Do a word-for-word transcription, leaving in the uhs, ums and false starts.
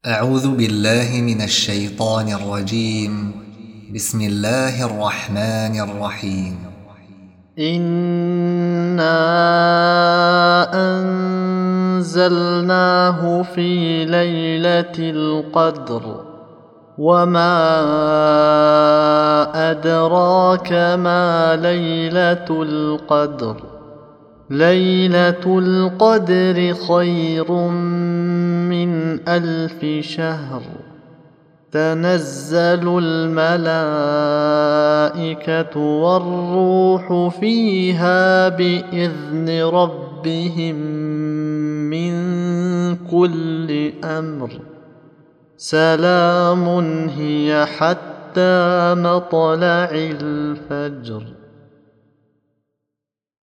أعوذ بالله من الشيطان الرجيم. بسم الله الرحمن الرحيم. إنا أنزلناه في ليلة القدر وما أدراك ما ليلة القدر ليلة القدر خير من ألف شهر تنزل الملائكة والروح فيها بإذن ربهم من كل أمر سلام هي حتى مطلع الفجر.